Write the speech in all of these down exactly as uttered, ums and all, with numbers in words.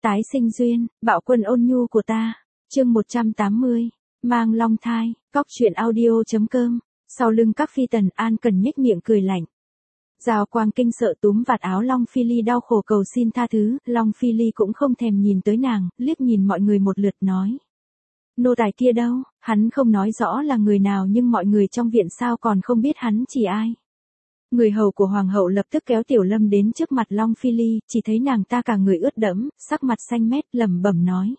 Tái sinh duyên, bạo quân ôn nhu của ta. Chương một trăm tám mươi, mang long thai, góc truyện audio.com. Sau lưng các phi tần, An Cần nhếch miệng cười lạnh. Giao Quang kinh sợ túm vạt áo Long Phi Ly đau khổ cầu xin tha thứ, Long Phi Ly cũng không thèm nhìn tới nàng, liếc nhìn mọi người một lượt nói. Nô tài kia đâu, hắn không nói rõ là người nào nhưng mọi người trong viện sao còn không biết hắn chỉ ai. Người hầu của hoàng hậu lập tức kéo Tiểu Lâm đến trước mặt Long Phi Ly, chỉ thấy nàng ta cả người ướt đẫm, sắc mặt xanh mét, lẩm bẩm nói.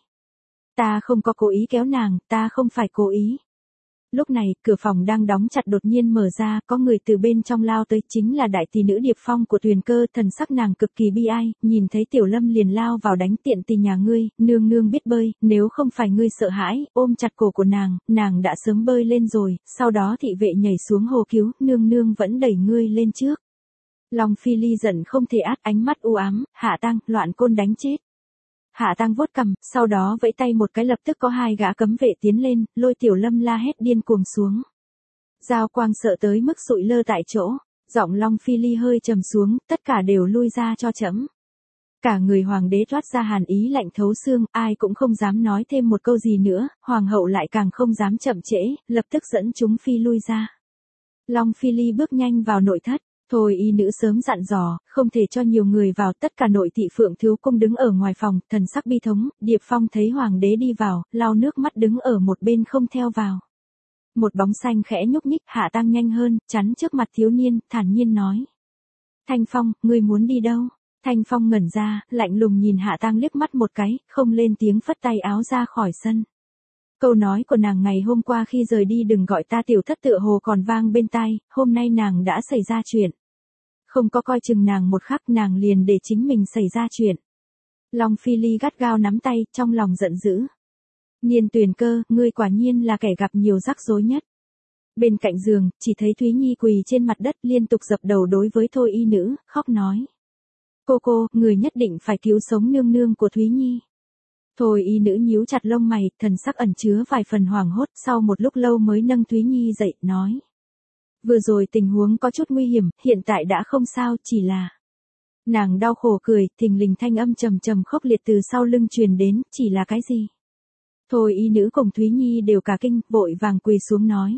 Ta không có cố ý kéo nàng, ta không phải cố ý. Lúc này, cửa phòng đang đóng chặt đột nhiên mở ra, có người từ bên trong lao tới, chính là đại tỷ nữ Điệp Phong của Tuyền Cơ, thần sắc nàng cực kỳ bi ai, nhìn thấy Tiểu Lâm liền lao vào đánh tiện tỷ nhà ngươi, nương nương biết bơi, nếu không phải ngươi sợ hãi, ôm chặt cổ của nàng, nàng đã sớm bơi lên rồi, sau đó thị vệ nhảy xuống hồ cứu, nương nương vẫn đẩy ngươi lên trước. Long Phi Ly giận không thể át, ánh mắt u ám, Hạ Tang, loạn côn đánh chết. Hạ Tang vuốt cằm, sau đó vẫy tay một cái lập tức có hai gã cấm vệ tiến lên, lôi Tiểu Lâm la hét điên cuồng xuống. Giao Quang sợ tới mức sụi lơ tại chỗ, giọng Long Phi Ly hơi trầm xuống, tất cả đều lui ra cho trẫm. Cả người hoàng đế toát ra hàn ý lạnh thấu xương, ai cũng không dám nói thêm một câu gì nữa, hoàng hậu lại càng không dám chậm trễ, lập tức dẫn chúng phi lui ra. Long Phi Ly bước nhanh vào nội thất. Thôi y nữ sớm dặn dò, không thể cho nhiều người vào, tất cả nội thị Phượng Thiếu Cung đứng ở ngoài phòng, thần sắc bi thống, Điệp Phong thấy hoàng đế đi vào, lau nước mắt đứng ở một bên không theo vào. Một bóng xanh khẽ nhúc nhích, Hạ Tang nhanh hơn, chắn trước mặt thiếu niên, thản nhiên nói. Thanh Phong, ngươi muốn đi đâu? Thanh Phong ngẩn ra, lạnh lùng nhìn Hạ Tang liếc mắt một cái, không lên tiếng phất tay áo ra khỏi sân. Câu nói của nàng ngày hôm qua khi rời đi đừng gọi ta tiểu thất tựa hồ còn vang bên tai, hôm nay nàng đã xảy ra chuyện. Không có coi chừng nàng một khắc nàng liền để chính mình xảy ra chuyện. Long Phi Ly gắt gao nắm tay, trong lòng giận dữ. Nhiên Tuyền Cơ, ngươi quả nhiên là kẻ gặp nhiều rắc rối nhất. Bên cạnh giường, chỉ thấy Thúy Nhi quỳ trên mặt đất liên tục dập đầu đối với Thôi y nữ, khóc nói. Cô cô, người nhất định phải cứu sống nương nương của Thúy Nhi. Thôi y nữ nhíu chặt lông mày, thần sắc ẩn chứa vài phần hoảng hốt, sau một lúc lâu mới nâng Thúy Nhi dậy, nói. Vừa rồi tình huống có chút nguy hiểm, hiện tại đã không sao, chỉ là... Nàng đau khổ cười, thình lình thanh âm trầm trầm khốc liệt từ sau lưng truyền đến, chỉ là cái gì? Thôi y nữ cùng Thúy Nhi đều cả kinh, vội vàng quỳ xuống nói.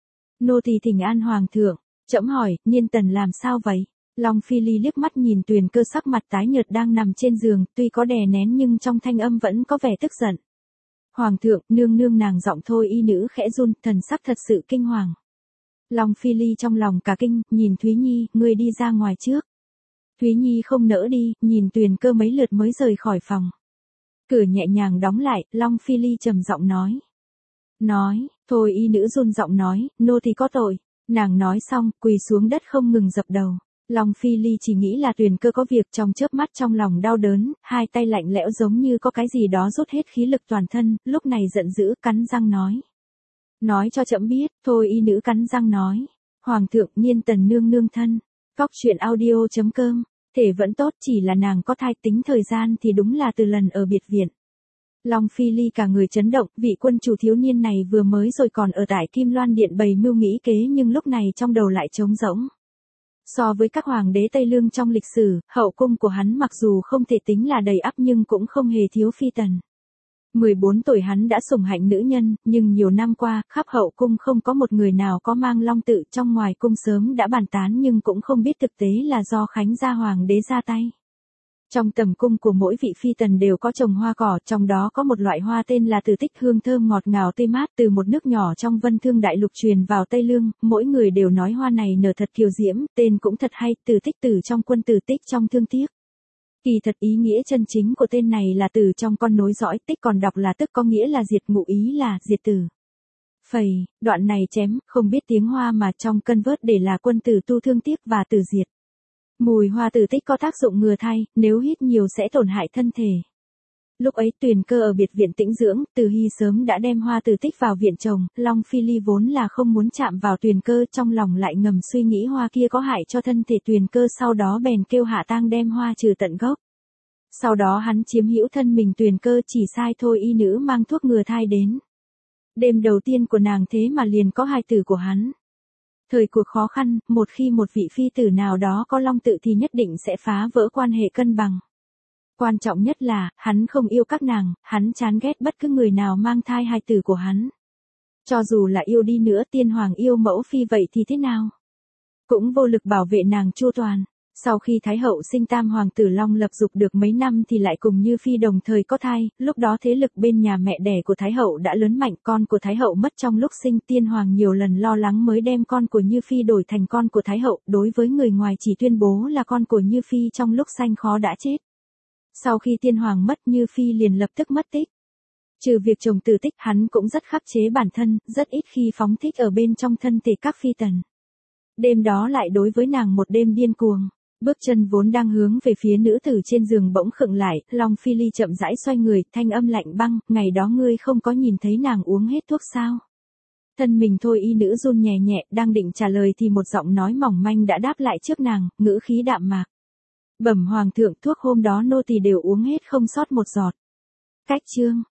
Nô tỳ thỉnh an hoàng thượng, trẫm hỏi, Niên Tần làm sao vậy? Long Phi Ly liếc mắt nhìn Tuyền Cơ sắc mặt tái nhợt đang nằm trên giường, tuy có đè nén nhưng trong thanh âm vẫn có vẻ tức giận. Hoàng thượng, nương nương nàng giọng Thôi y nữ khẽ run, thần sắc thật sự kinh hoàng. Long Phi Ly trong lòng cả kinh, nhìn Thúy Nhi, ngươi đi ra ngoài trước. Thúy Nhi không nỡ đi, nhìn Tuyền Cơ mấy lượt mới rời khỏi phòng. Cửa nhẹ nhàng đóng lại, Long Phi Ly trầm giọng nói. Nói, Thôi y nữ run giọng nói, nô thì có tội. Nàng nói xong, quỳ xuống đất không ngừng dập đầu. Long Phi Ly chỉ nghĩ là Tuyền Cơ có việc, trong chớp mắt trong lòng đau đớn, hai tay lạnh lẽo giống như có cái gì đó rút hết khí lực toàn thân, lúc này giận dữ, cắn răng nói. Nói cho trẫm biết, Thôi y nữ cắn răng nói. Hoàng thượng, Nhiên Tần nương nương thân. Góc truyện audio.com. Thể vẫn tốt, chỉ là nàng có thai, tính thời gian thì đúng là từ lần ở biệt viện. Long Phi Ly cả người chấn động, vị quân chủ thiếu niên này vừa mới rồi còn ở tại Kim Loan Điện bày mưu nghĩ kế nhưng lúc này trong đầu lại trống rỗng. So với các hoàng đế Tây Lương trong lịch sử, hậu cung của hắn mặc dù không thể tính là đầy ắp nhưng cũng không hề thiếu phi tần. mười bốn tuổi hắn đã sủng hạnh nữ nhân, nhưng nhiều năm qua, khắp hậu cung không có một người nào có mang long tự, trong ngoài cung sớm đã bàn tán nhưng cũng không biết thực tế là do Khánh gia hoàng đế ra tay. Trong tầm cung của mỗi vị phi tần đều có trồng hoa cỏ, trong đó có một loại hoa tên là Tử Tích, hương thơm ngọt ngào tươi mát từ một nước nhỏ trong Vân Thương Đại Lục truyền vào Tây Lương, mỗi người đều nói hoa này nở thật kiều diễm, tên cũng thật hay, Tử Tích từ trong quân Tử Tích trong thương tiếc. Kỳ thật ý nghĩa chân chính của tên này là từ trong con nối dõi, tích còn đọc là tức có nghĩa là diệt, ngụ ý là diệt tử. Phầy, đoạn này chém, không biết tiếng Hoa mà trong cân vớt để là quân tử tu thương tiếc và tử diệt. Mùi hoa Tử Tích có tác dụng ngừa thai, nếu hít nhiều sẽ tổn hại thân thể. Lúc ấy Tuyền Cơ ở biệt viện tĩnh dưỡng, Từ Hy sớm đã đem hoa Tử Tích vào viện trồng, Long Phi Ly vốn là không muốn chạm vào Tuyền Cơ, trong lòng lại ngầm suy nghĩ hoa kia có hại cho thân thể Tuyền Cơ, sau đó bèn kêu Hạ Tang đem hoa trừ tận gốc. Sau đó hắn chiếm hữu thân mình Tuyền Cơ, chỉ sai Thôi y nữ mang thuốc ngừa thai đến. Đêm đầu tiên của nàng thế mà liền có hài tử của hắn. Thời cuộc khó khăn, một khi một vị phi tử nào đó có long tự thì nhất định sẽ phá vỡ quan hệ cân bằng. Quan trọng nhất là, hắn không yêu các nàng, hắn chán ghét bất cứ người nào mang thai hài tử của hắn. Cho dù là yêu đi nữa, tiên hoàng yêu mẫu phi vậy thì thế nào? Cũng vô lực bảo vệ nàng chu toàn. Sau khi Thái hậu sinh tam hoàng tử Long Lập Dục được mấy năm thì lại cùng Như Phi đồng thời có thai, lúc đó thế lực bên nhà mẹ đẻ của Thái hậu đã lớn mạnh, con của Thái hậu mất trong lúc sinh, tiên hoàng nhiều lần lo lắng mới đem con của Như Phi đổi thành con của Thái hậu, đối với người ngoài chỉ tuyên bố là con của Như Phi trong lúc sanh khó đã chết. Sau khi tiên hoàng mất, Như Phi liền lập tức mất tích. Trừ việc chồng tử tích, hắn cũng rất khắc chế bản thân, rất ít khi phóng thích ở bên trong thân thể các phi tần. Đêm đó lại đối với nàng một đêm điên cuồng. Bước chân vốn đang hướng về phía nữ tử trên giường bỗng khựng lại, Long Phi Ly chậm rãi xoay người, thanh âm lạnh băng, ngày đó ngươi không có nhìn thấy nàng uống hết thuốc sao? Thân mình thôi y nữ run nhẹ nhẹ, đang định trả lời thì một giọng nói mỏng manh đã đáp lại trước nàng, ngữ khí đạm mạc. Bẩm hoàng thượng, thuốc hôm đó nô tỳ đều uống hết không sót một giọt. Cách chương